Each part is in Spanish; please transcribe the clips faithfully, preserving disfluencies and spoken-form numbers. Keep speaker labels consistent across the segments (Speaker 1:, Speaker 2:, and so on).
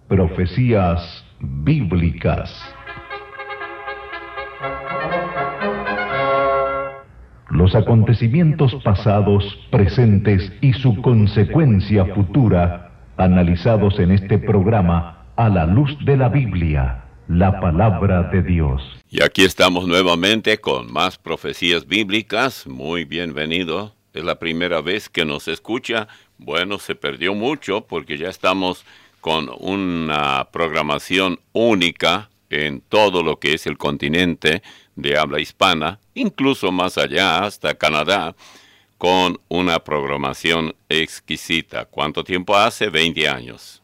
Speaker 1: Profecías Bíblicas. Los acontecimientos pasados, presentes y su consecuencia futura, analizados en este programa a la luz de la Biblia, la palabra de Dios.
Speaker 2: Y aquí estamos nuevamente con más profecías bíblicas. Muy bienvenido. Es la primera vez que nos escucha. Bueno, se perdió mucho porque ya estamos con una programación única en todo lo que es el continente de habla hispana, incluso más allá, hasta Canadá, con una programación exquisita. ¿Cuánto tiempo hace? veinte años.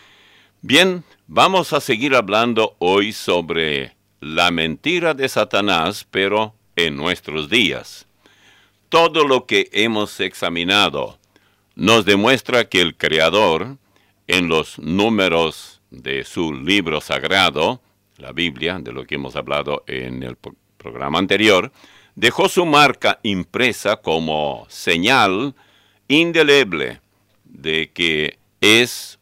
Speaker 2: Bien, vamos a seguir hablando hoy sobre la mentira de Satanás, pero en nuestros días. Todo lo que hemos examinado nos demuestra que el Creador, en los números de su libro sagrado, la Biblia, de lo que hemos hablado en el programa anterior, dejó su marca impresa como señal indeleble de que es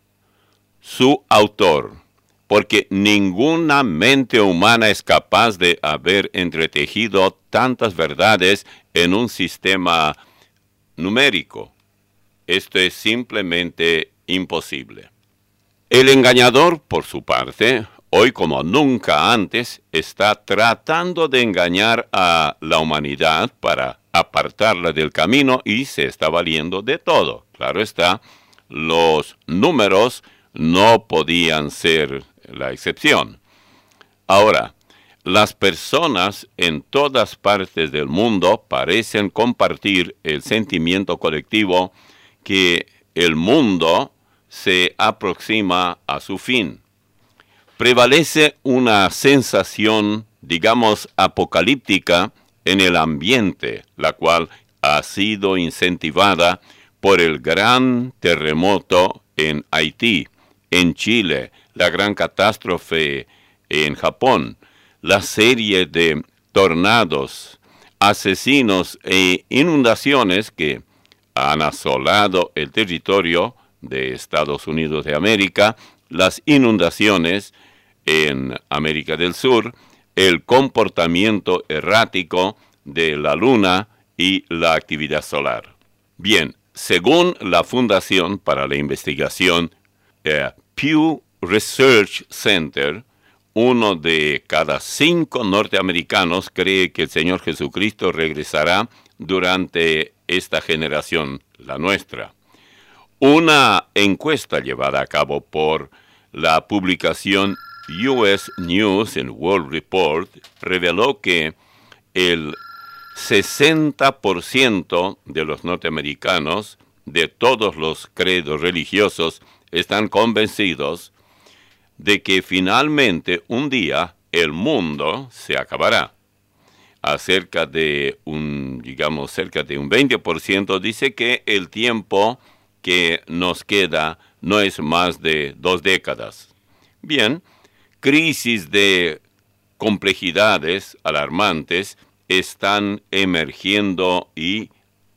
Speaker 2: su autor, porque ninguna mente humana es capaz de haber entretejido tantas verdades en un sistema numérico. Esto es simplemente imposible. El engañador, por su parte, hoy como nunca antes, está tratando de engañar a la humanidad para apartarla del camino y se está valiendo de todo. Claro está, los números no podían ser la excepción. Ahora, las personas en todas partes del mundo parecen compartir el sentimiento colectivo que el mundo se aproxima a su fin. Prevalece una sensación, digamos, apocalíptica en el ambiente, la cual ha sido incentivada por el gran terremoto en Haití, en Chile, la gran catástrofe en Japón, la serie de tornados, asesinos e inundaciones que han asolado el territorio de Estados Unidos de América, las inundaciones en América del Sur, el comportamiento errático de la luna y la actividad solar. Bien, según la Fundación para la Investigación eh, Pew Research Center, uno de cada cinco norteamericanos cree que el Señor Jesucristo regresará durante esta generación, la nuestra. Una encuesta llevada a cabo por la publicación U S News and World Report reveló que el sesenta por ciento de los norteamericanos de todos los credos religiosos están convencidos de que finalmente un día el mundo se acabará. Acerca de un, digamos, cerca de un veinte por ciento dice que el tiempo que nos queda no es más de dos décadas. Bien, crisis de complejidades alarmantes están emergiendo y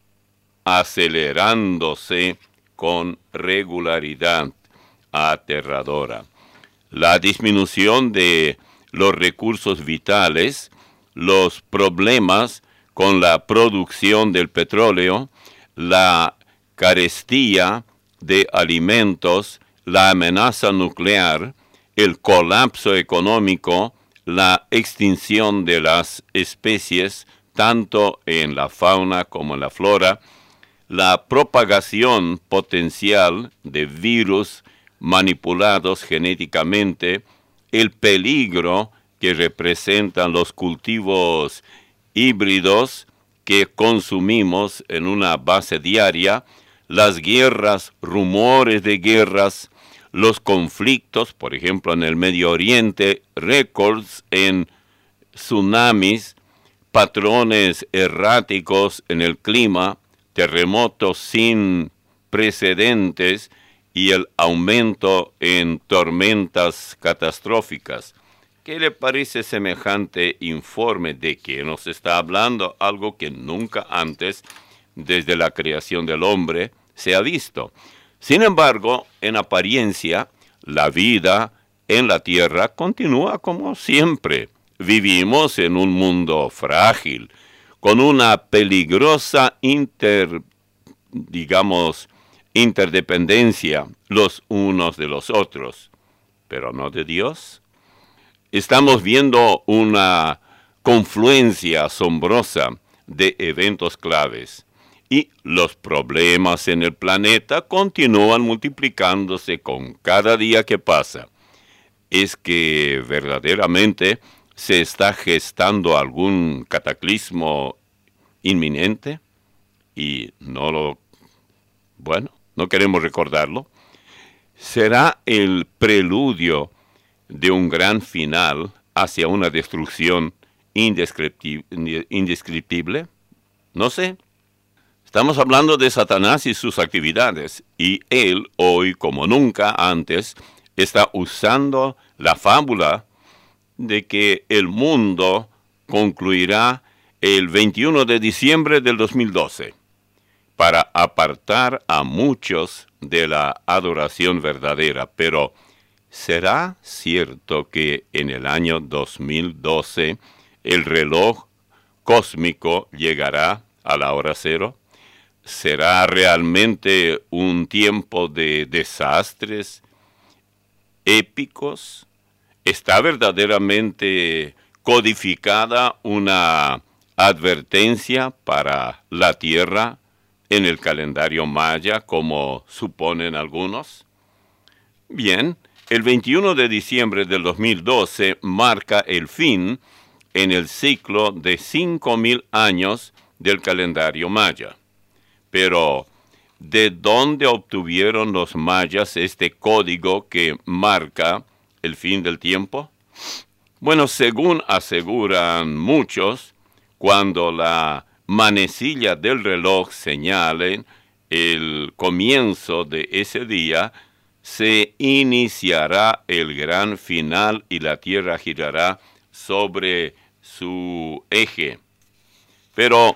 Speaker 2: acelerándose con regularidad aterradora. La disminución de los recursos vitales, los problemas con la producción del petróleo, la carestía de alimentos, la amenaza nuclear, el colapso económico, la extinción de las especies, tanto en la fauna como en la flora, la propagación potencial de virus manipulados genéticamente, el peligro que representan los cultivos híbridos que consumimos en una base diaria, las guerras, rumores de guerras, los conflictos, por ejemplo en el Medio Oriente, récords en tsunamis, patrones erráticos en el clima, terremotos sin precedentes y el aumento en tormentas catastróficas. ¿Qué le parece semejante informe de que nos está hablando algo que nunca antes, desde la creación del hombre, se ha visto? Sin embargo, en apariencia, la vida en la tierra continúa como siempre. Vivimos en un mundo frágil, con una peligrosa inter, digamos, interdependencia los unos de los otros, pero no de Dios. Estamos viendo una confluencia asombrosa de eventos claves y los problemas en el planeta continúan multiplicándose con cada día que pasa. ¿Es que verdaderamente se está gestando algún cataclismo inminente? Y no lo, bueno, no queremos recordarlo. ¿Será el preludio de un gran final hacia una destrucción indescriptible? indescriptible? No sé. Estamos hablando de Satanás y sus actividades, y él, hoy como nunca antes, está usando la fábula de que el mundo concluirá el veintiuno de diciembre del dos mil doce para apartar a muchos de la adoración verdadera. Pero, ¿será cierto que en el año dos mil doce el reloj cósmico llegará a la hora cero? ¿Será realmente un tiempo de desastres épicos? ¿Está verdaderamente codificada una advertencia para la tierra en el calendario maya, como suponen algunos? Bien, el veintiuno de diciembre del dos mil doce marca el fin en el ciclo de cinco mil años del calendario maya. Pero, ¿de dónde obtuvieron los mayas este código que marca el fin del tiempo? Bueno, según aseguran muchos, cuando la manecilla del reloj señale el comienzo de ese día, se iniciará el gran final y la tierra girará sobre su eje. Pero,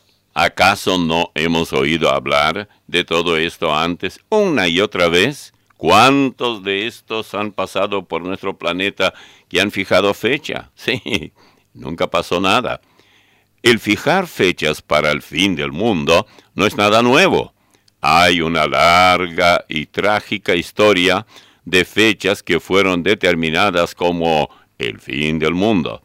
Speaker 2: ¿acaso no hemos oído hablar de todo esto antes, una y otra vez? ¿Cuántos de estos han pasado por nuestro planeta que han fijado fecha? Sí, nunca pasó nada. El fijar fechas para el fin del mundo no es nada nuevo. Hay una larga y trágica historia de fechas que fueron determinadas como el fin del mundo.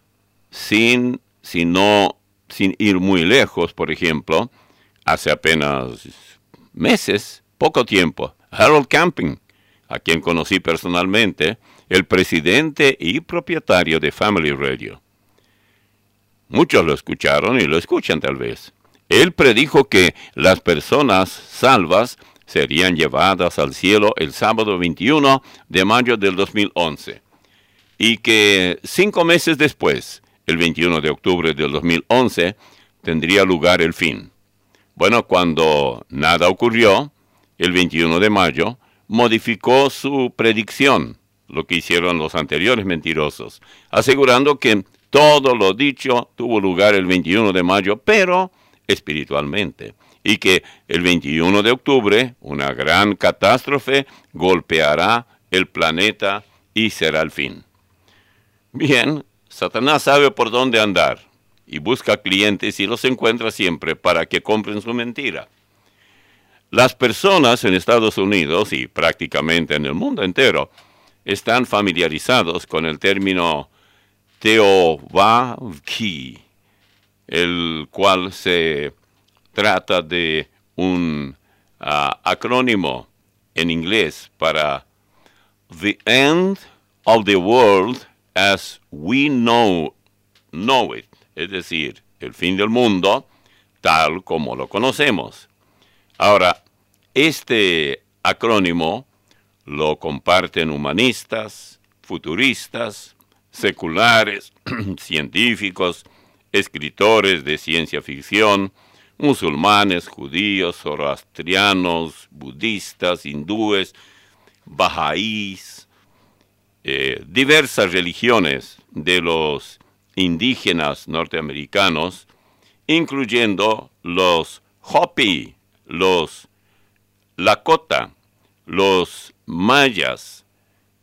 Speaker 2: Sin, sino, sin ir muy lejos, por ejemplo, hace apenas meses, poco tiempo, Harold Camping, a quien conocí personalmente, el presidente y propietario de Family Radio. Muchos lo escucharon y lo escuchan tal vez. Él predijo que las personas salvas serían llevadas al cielo el sábado veintiuno de mayo del dos mil once. Y que cinco meses después, el veintiuno de octubre del dos mil once, tendría lugar el fin. Bueno, cuando nada ocurrió, el veintiuno de mayo, modificó su predicción, lo que hicieron los anteriores mentirosos, asegurando que todo lo dicho tuvo lugar el veintiuno de mayo, pero espiritualmente, y que el veintiuno de octubre una gran catástrofe golpeará el planeta y será el fin. Bien, Satanás sabe por dónde andar y busca clientes y los encuentra siempre para que compren su mentira. Las personas en Estados Unidos y prácticamente en el mundo entero están familiarizados con el término Teovavki, el cual se trata de un uh, acrónimo en inglés para The End of the World as We Know, know It, es decir, el fin del mundo tal como lo conocemos. Ahora, este acrónimo lo comparten humanistas, futuristas, seculares, científicos, escritores de ciencia ficción, musulmanes, judíos, zoroastrianos, budistas, hindúes, bahá'ís, eh, diversas religiones de los indígenas norteamericanos, incluyendo los Hopi, los Lakota, los mayas,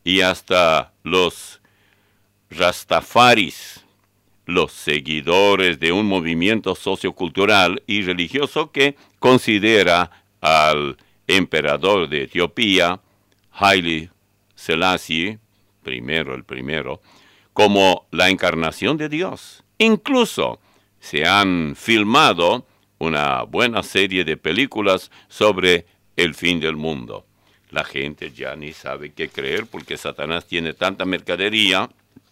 Speaker 2: y hasta los Rastafaris, los seguidores de un movimiento sociocultural y religioso que considera al emperador de Etiopía, Haile Selassie, primero el primero, como la encarnación de Dios. Incluso se han filmado una buena serie de películas sobre el fin del mundo. La gente ya ni sabe qué creer porque Satanás tiene tanta mercadería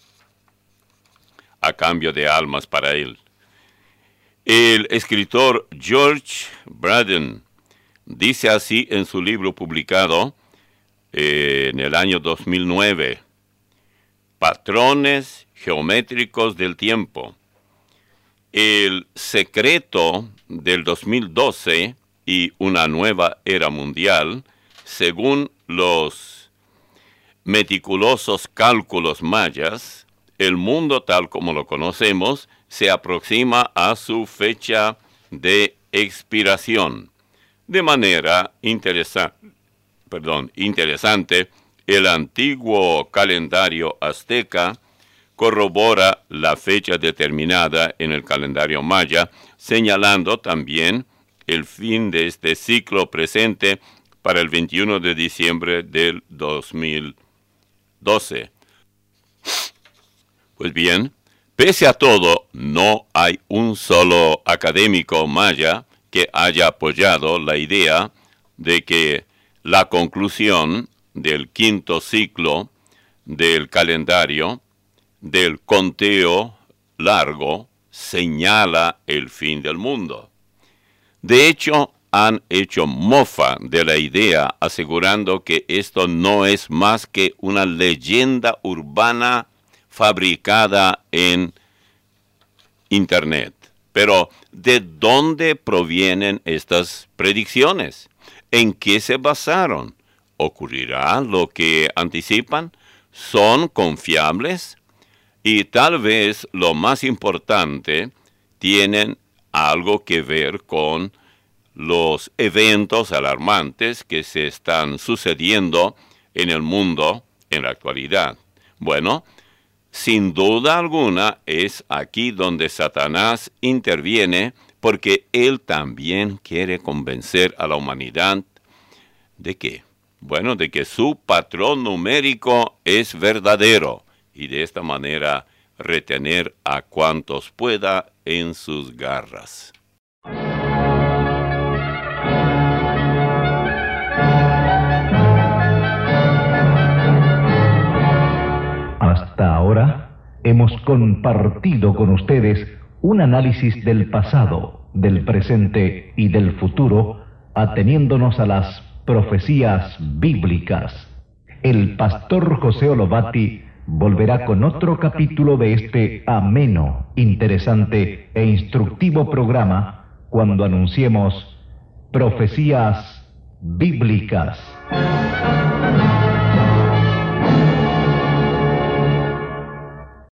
Speaker 2: a cambio de almas para él. El escritor George Braden dice así en su libro publicado eh, en el año dos mil nueve, Patrones geométricos del tiempo. El secreto del dos mil doce y una nueva era mundial, según los meticulosos cálculos mayas, el mundo tal como lo conocemos se aproxima a su fecha de expiración. De manera interesa- perdón, interesante, el antiguo calendario azteca corrobora la fecha determinada en el calendario maya, señalando también el fin de este ciclo presente para el veintiuno de diciembre del dos mil doce. Pues bien, pese a todo, no hay un solo académico maya que haya apoyado la idea de que la conclusión del quinto ciclo del calendario del conteo largo señala el fin del mundo. De hecho, han hecho mofa de la idea, asegurando que esto no es más que una leyenda urbana fabricada en Internet. Pero, ¿de dónde provienen estas predicciones? ¿En qué se basaron? ¿Ocurrirá lo que anticipan? ¿Son confiables? Y tal vez lo más importante, tienen algo que ver con los eventos alarmantes que se están sucediendo en el mundo en la actualidad. Bueno, sin duda alguna es aquí donde Satanás interviene, porque él también quiere convencer a la humanidad ¿de qué? Bueno, de que su patrón numérico es verdadero, y de esta manera retener a cuantos pueda en sus garras.
Speaker 1: Hasta ahora hemos compartido con ustedes un análisis del pasado, del presente y del futuro, ateniéndonos a las profecías bíblicas. El pastor José Olobati volverá con otro capítulo de este ameno, interesante e instructivo programa cuando anunciemos Profecías Bíblicas.